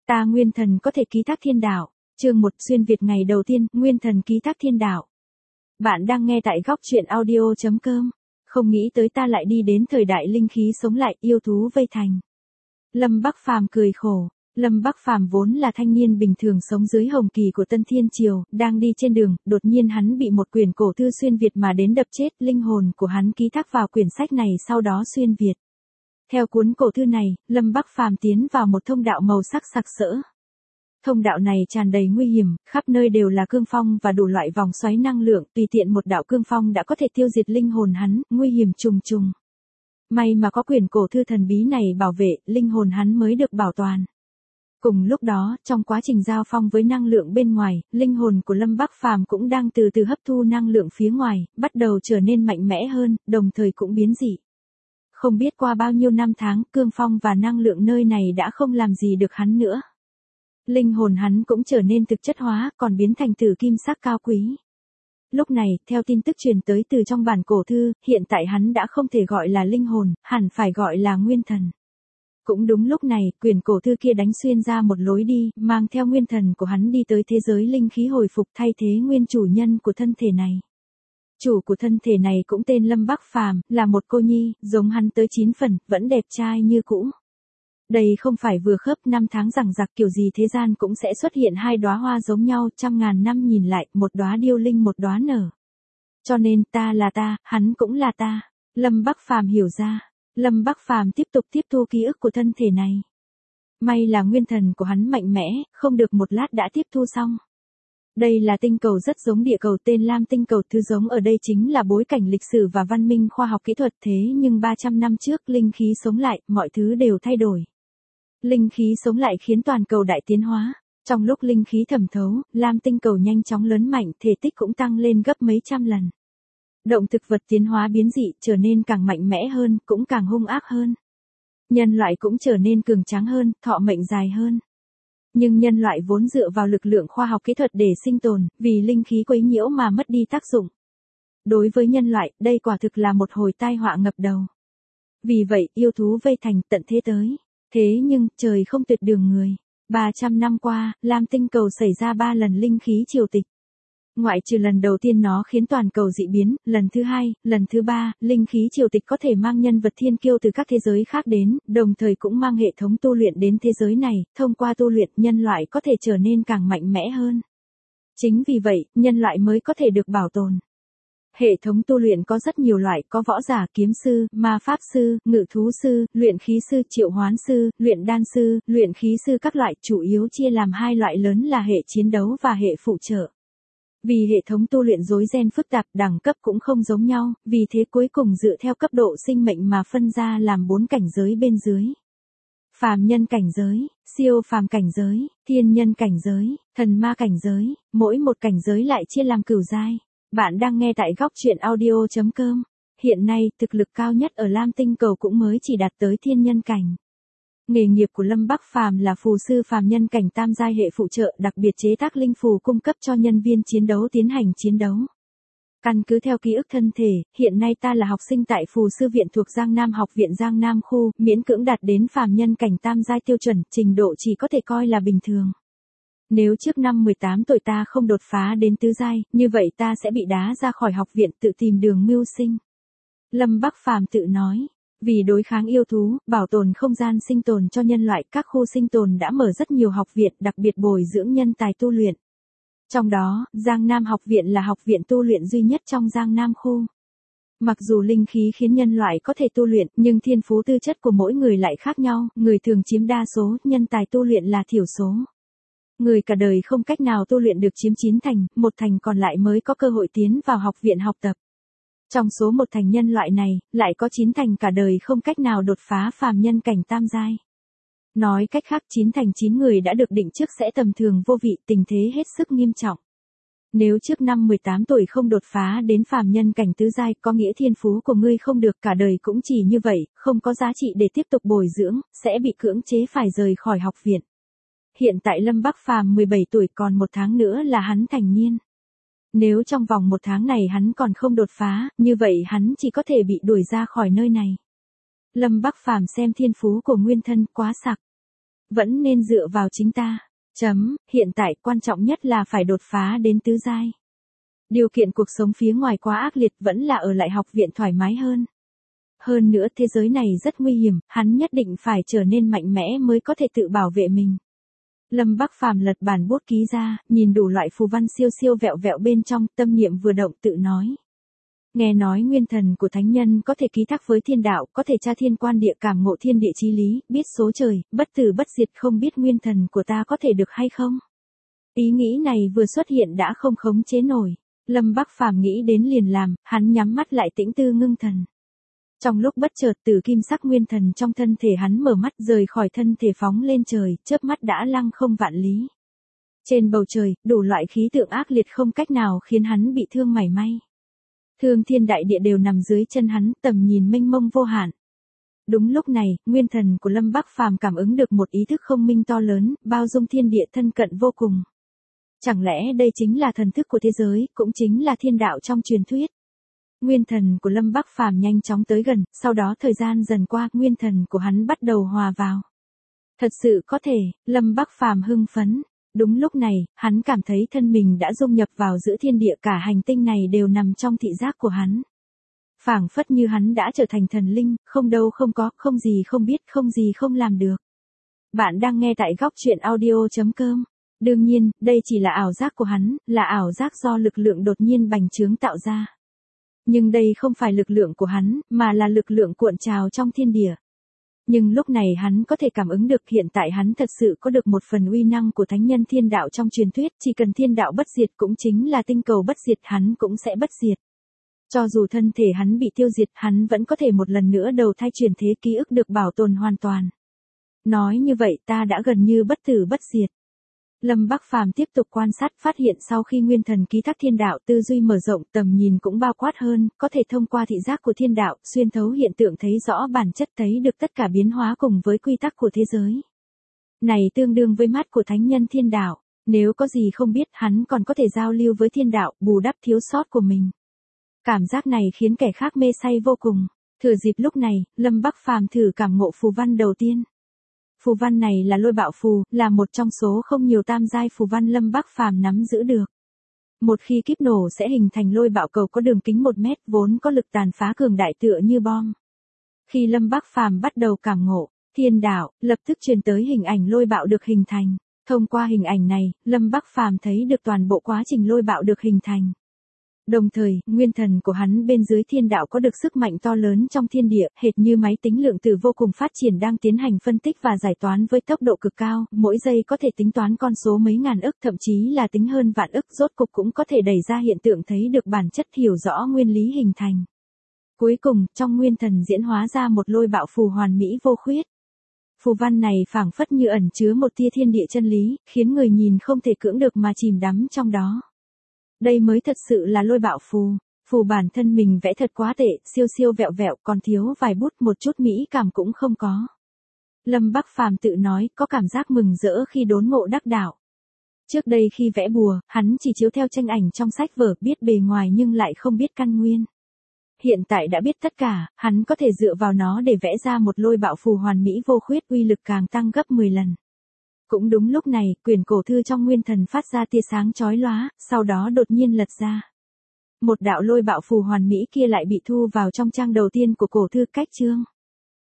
Ta nguyên thần có thể ký thác thiên đạo. Chương 1 xuyên Việt ngày đầu tiên, nguyên thần ký thác thiên đạo. Bạn đang nghe tại góc truyện audio.com. Không nghĩ tới ta lại đi đến thời đại linh khí sống lại, yêu thú vây thành. Lâm Bắc Phàm cười khổ. Lâm Bắc Phàm vốn là thanh niên bình thường sống dưới hồng kỳ của Tân Thiên Triều, đang đi trên đường, đột nhiên hắn bị một quyển cổ thư xuyên Việt mà đến đập chết, linh hồn của hắn ký thác vào quyển sách này sau đó xuyên Việt. Theo cuốn cổ thư này, Lâm Bắc Phàm tiến vào một thông đạo màu sắc sặc sỡ. Thông đạo này tràn đầy nguy hiểm, khắp nơi đều là cương phong và đủ loại vòng xoáy năng lượng, tùy tiện một đạo cương phong đã có thể tiêu diệt linh hồn hắn, nguy hiểm trùng trùng. May mà có quyển cổ thư thần bí này bảo vệ, linh hồn hắn mới được bảo toàn. Cùng lúc đó, trong quá trình giao phong với năng lượng bên ngoài, linh hồn của Lâm Bắc Phàm cũng đang từ từ hấp thu năng lượng phía ngoài, bắt đầu trở nên mạnh mẽ hơn, đồng thời cũng biến dị. Không biết qua bao nhiêu năm tháng, cương phong và năng lượng nơi này đã không làm gì được hắn nữa. Linh hồn hắn cũng trở nên thực chất hóa, còn biến thành tử kim sắc cao quý. Lúc này, theo tin tức truyền tới từ trong bản cổ thư, hiện tại hắn đã không thể gọi là linh hồn, hẳn phải gọi là nguyên thần. Cũng đúng lúc này, quyển cổ thư kia đánh xuyên ra một lối đi, mang theo nguyên thần của hắn đi tới thế giới linh khí hồi phục thay thế nguyên chủ nhân của thân thể này. Chủ của thân thể này cũng tên Lâm Bắc Phàm, là một cô nhi, giống hắn tới 9 phần, vẫn đẹp trai như cũ. Đây không phải vừa khớp, năm tháng rằng giặc kiểu gì thế gian cũng sẽ xuất hiện hai đóa hoa giống nhau, trăm ngàn năm nhìn lại, một đóa điêu linh một đóa nở. Cho nên, ta là ta, hắn cũng là ta. Lâm Bắc Phàm hiểu ra. Lâm Bắc Phàm tiếp tục tiếp thu ký ức của thân thể này. May là nguyên thần của hắn mạnh mẽ, không được một lát đã tiếp thu xong. Đây là tinh cầu rất giống địa cầu tên Lam tinh cầu, thứ giống ở đây chính là bối cảnh lịch sử và văn minh khoa học kỹ thuật, thế nhưng 300 năm trước linh khí sống lại, mọi thứ đều thay đổi. Linh khí sống lại khiến toàn cầu đại tiến hóa. Trong lúc linh khí thẩm thấu, Lam tinh cầu nhanh chóng lớn mạnh, thể tích cũng tăng lên gấp mấy trăm lần. Động thực vật tiến hóa biến dị, trở nên càng mạnh mẽ hơn, cũng càng hung ác hơn. Nhân loại cũng trở nên cường tráng hơn, thọ mệnh dài hơn. Nhưng nhân loại vốn dựa vào lực lượng khoa học kỹ thuật để sinh tồn, vì linh khí quấy nhiễu mà mất đi tác dụng. Đối với nhân loại, đây quả thực là một hồi tai họa ngập đầu. Vì vậy, yêu thú vây thành tận thế tới. Thế nhưng, trời không tuyệt đường người. 300 năm qua, Lam tinh cầu xảy ra 3 lần linh khí triều tịch. Ngoại trừ lần đầu tiên nó khiến toàn cầu dị biến, lần thứ 2, lần thứ 3, linh khí triều tịch có thể mang nhân vật thiên kiêu từ các thế giới khác đến, đồng thời cũng mang hệ thống tu luyện đến thế giới này, thông qua tu luyện nhân loại có thể trở nên càng mạnh mẽ hơn. Chính vì vậy, nhân loại mới có thể được bảo tồn. Hệ thống tu luyện có rất nhiều loại, có võ giả, kiếm sư, ma pháp sư, ngự thú sư, luyện khí sư, triệu hoán sư, luyện đan sư, luyện khí sư các loại, chủ yếu chia làm 2 loại lớn là hệ chiến đấu và hệ phụ trợ. Vì hệ thống tu luyện rối ren phức tạp, đẳng cấp cũng không giống nhau, vì thế cuối cùng dựa theo cấp độ sinh mệnh mà phân ra làm 4 cảnh giới bên dưới. Phàm nhân cảnh giới, siêu phàm cảnh giới, thiên nhân cảnh giới, thần ma cảnh giới, mỗi một cảnh giới lại chia làm cửu giai. Bạn đang nghe tại góc truyện audio.com. Hiện nay, thực lực cao nhất ở Lam tinh cầu cũng mới chỉ đạt tới thiên nhân cảnh. Nghề nghiệp của Lâm Bắc Phàm là phù sư phàm nhân cảnh tam giai hệ phụ trợ, đặc biệt chế tác linh phù cung cấp cho nhân viên chiến đấu tiến hành chiến đấu. Căn cứ theo ký ức thân thể, hiện nay ta là học sinh tại phù sư viện thuộc Giang Nam học viện Giang Nam khu, miễn cưỡng đạt đến phàm nhân cảnh tam giai tiêu chuẩn, trình độ chỉ có thể coi là bình thường. Nếu trước năm 18 tuổi ta không đột phá đến tứ giai, như vậy ta sẽ bị đá ra khỏi học viện tự tìm đường mưu sinh. Lâm Bắc Phàm tự nói. Vì đối kháng yêu thú, bảo tồn không gian sinh tồn cho nhân loại, các khu sinh tồn đã mở rất nhiều học viện, đặc biệt bồi dưỡng nhân tài tu luyện. Trong đó, Giang Nam học viện là học viện tu luyện duy nhất trong Giang Nam khu. Mặc dù linh khí khiến nhân loại có thể tu luyện, nhưng thiên phú tư chất của mỗi người lại khác nhau, người thường chiếm đa số, nhân tài tu luyện là thiểu số. Người cả đời không cách nào tu luyện được chiếm 9 thành, 1 thành còn lại mới có cơ hội tiến vào học viện học tập. Trong số 1 thành nhân loại này, lại có 9 thành cả đời không cách nào đột phá phàm nhân cảnh tam giai. Nói cách khác 9 thành 9 người đã được định trước sẽ tầm thường vô vị, tình thế hết sức nghiêm trọng. Nếu trước năm 18 tuổi không đột phá đến phàm nhân cảnh tứ giai, có nghĩa thiên phú của ngươi không được, cả đời cũng chỉ như vậy, không có giá trị để tiếp tục bồi dưỡng, sẽ bị cưỡng chế phải rời khỏi học viện. Hiện tại Lâm Bắc Phàm 17 tuổi, còn 1 tháng nữa là hắn thành niên. Nếu trong vòng 1 tháng này hắn còn không đột phá, như vậy hắn chỉ có thể bị đuổi ra khỏi nơi này. Lâm Bắc Phàm xem thiên phú của nguyên thân quá sặc. Vẫn nên dựa vào chính ta. Hiện tại quan trọng nhất là phải đột phá đến tứ giai. Điều kiện cuộc sống phía ngoài quá ác liệt, vẫn là ở lại học viện thoải mái hơn. Hơn nữa thế giới này rất nguy hiểm, hắn nhất định phải trở nên mạnh mẽ mới có thể tự bảo vệ mình. Lâm Bắc Phàm lật bản bút ký ra, nhìn đủ loại phù văn siêu siêu vẹo vẹo bên trong, tâm niệm vừa động tự nói. Nghe nói nguyên thần của thánh nhân có thể ký thác với thiên đạo, có thể tra thiên quan địa, cảm ngộ thiên địa chí lý, biết số trời, bất tử bất diệt, không biết nguyên thần của ta có thể được hay không? Ý nghĩ này vừa xuất hiện đã không khống chế nổi. Lâm Bắc Phàm nghĩ đến liền làm, hắn nhắm mắt lại tĩnh tư ngưng thần. Trong lúc bất chợt, từ kim sắc nguyên thần trong thân thể hắn mở mắt, rời khỏi thân thể phóng lên trời, chớp mắt đã lăng không vạn lý. Trên bầu trời, đủ loại khí tượng ác liệt không cách nào khiến hắn bị thương mảy may. Thương thiên đại địa đều nằm dưới chân hắn, tầm nhìn mênh mông vô hạn. Đúng lúc này, nguyên thần của Lâm Bắc Phàm cảm ứng được một ý thức không minh to lớn, bao dung thiên địa, thân cận vô cùng. Chẳng lẽ đây chính là thần thức của thế giới, cũng chính là thiên đạo trong truyền thuyết? Nguyên thần của Lâm Bắc Phàm nhanh chóng tới gần, sau đó thời gian dần qua, nguyên thần của hắn bắt đầu hòa vào. Thật sự có thể, Lâm Bắc Phàm hưng phấn. Đúng lúc này, hắn cảm thấy thân mình đã dung nhập vào giữa thiên địa, cả hành tinh này đều nằm trong thị giác của hắn. Phảng phất như hắn đã trở thành thần linh, không đâu không có, không gì không biết, không gì không làm được. Bạn đang nghe tại góc truyện audio.com. Đương nhiên, đây chỉ là ảo giác của hắn, là ảo giác do lực lượng đột nhiên bành trướng tạo ra. Nhưng đây không phải lực lượng của hắn, mà là lực lượng cuộn trào trong thiên địa. Nhưng lúc này hắn có thể cảm ứng được, hiện tại hắn thật sự có được một phần uy năng của thánh nhân thiên đạo trong truyền thuyết, chỉ cần thiên đạo bất diệt, cũng chính là tinh cầu bất diệt, hắn cũng sẽ bất diệt. Cho dù thân thể hắn bị tiêu diệt, hắn vẫn có thể một lần nữa đầu thai chuyển thế, ký ức được bảo tồn hoàn toàn. Nói như vậy ta đã gần như bất tử bất diệt. Lâm Bắc Phàm tiếp tục quan sát, phát hiện sau khi nguyên thần ký thác thiên đạo, tư duy mở rộng, tầm nhìn cũng bao quát hơn, có thể thông qua thị giác của thiên đạo, xuyên thấu hiện tượng, thấy rõ bản chất, thấy được tất cả biến hóa cùng với quy tắc của thế giới. Này tương đương với mắt của thánh nhân thiên đạo, nếu có gì không biết, hắn còn có thể giao lưu với thiên đạo, bù đắp thiếu sót của mình. Cảm giác này khiến kẻ khác mê say vô cùng. Thừa dịp lúc này, Lâm Bắc Phàm thử cảm ngộ phù văn đầu tiên. Phù văn này là lôi bạo phù, là một trong số không nhiều tam giai phù văn Lâm Bắc Phàm nắm giữ được. Một khi kíp nổ sẽ hình thành lôi bạo cầu có đường kính 1 mét, vốn có lực tàn phá cường đại tựa như bom. Khi Lâm Bắc Phàm bắt đầu cảm ngộ, thiên đạo lập tức truyền tới hình ảnh lôi bạo được hình thành. Thông qua hình ảnh này, Lâm Bắc Phàm thấy được toàn bộ quá trình lôi bạo được hình thành. Đồng thời, nguyên thần của hắn bên dưới thiên đạo có được sức mạnh to lớn trong thiên địa, hệt như máy tính lượng tử vô cùng phát triển đang tiến hành phân tích và giải toán với tốc độ cực cao, mỗi giây có thể tính toán con số mấy ngàn ức, thậm chí là tính hơn vạn ức, rốt cục cũng có thể đẩy ra hiện tượng, thấy được bản chất, hiểu rõ nguyên lý hình thành. Cuối cùng, trong nguyên thần diễn hóa ra một lôi bạo phù hoàn mỹ vô khuyết. Phù văn này phảng phất như ẩn chứa một tia thiên địa chân lý, khiến người nhìn không thể cưỡng được mà chìm đắm trong đó. Đây mới thật sự là lôi bạo phù. Phù bản thân mình vẽ thật quá tệ, siêu siêu vẹo vẹo, còn thiếu vài bút, một chút mỹ cảm cũng không có. Lâm Bắc Phàm tự nói, có cảm giác mừng rỡ khi đốn ngộ đắc đạo. Trước đây khi vẽ bùa, hắn chỉ chiếu theo tranh ảnh trong sách vở, biết bề ngoài nhưng lại không biết căn nguyên. Hiện tại đã biết tất cả, hắn có thể dựa vào nó để vẽ ra một lôi bạo phù hoàn mỹ vô khuyết, uy lực càng tăng gấp 10 lần. Cũng đúng lúc này, quyển cổ thư trong nguyên thần phát ra tia sáng chói lóa, sau đó đột nhiên lật ra. Một đạo lôi bạo phù hoàn mỹ kia lại bị thu vào trong trang đầu tiên của cổ thư, cách chương.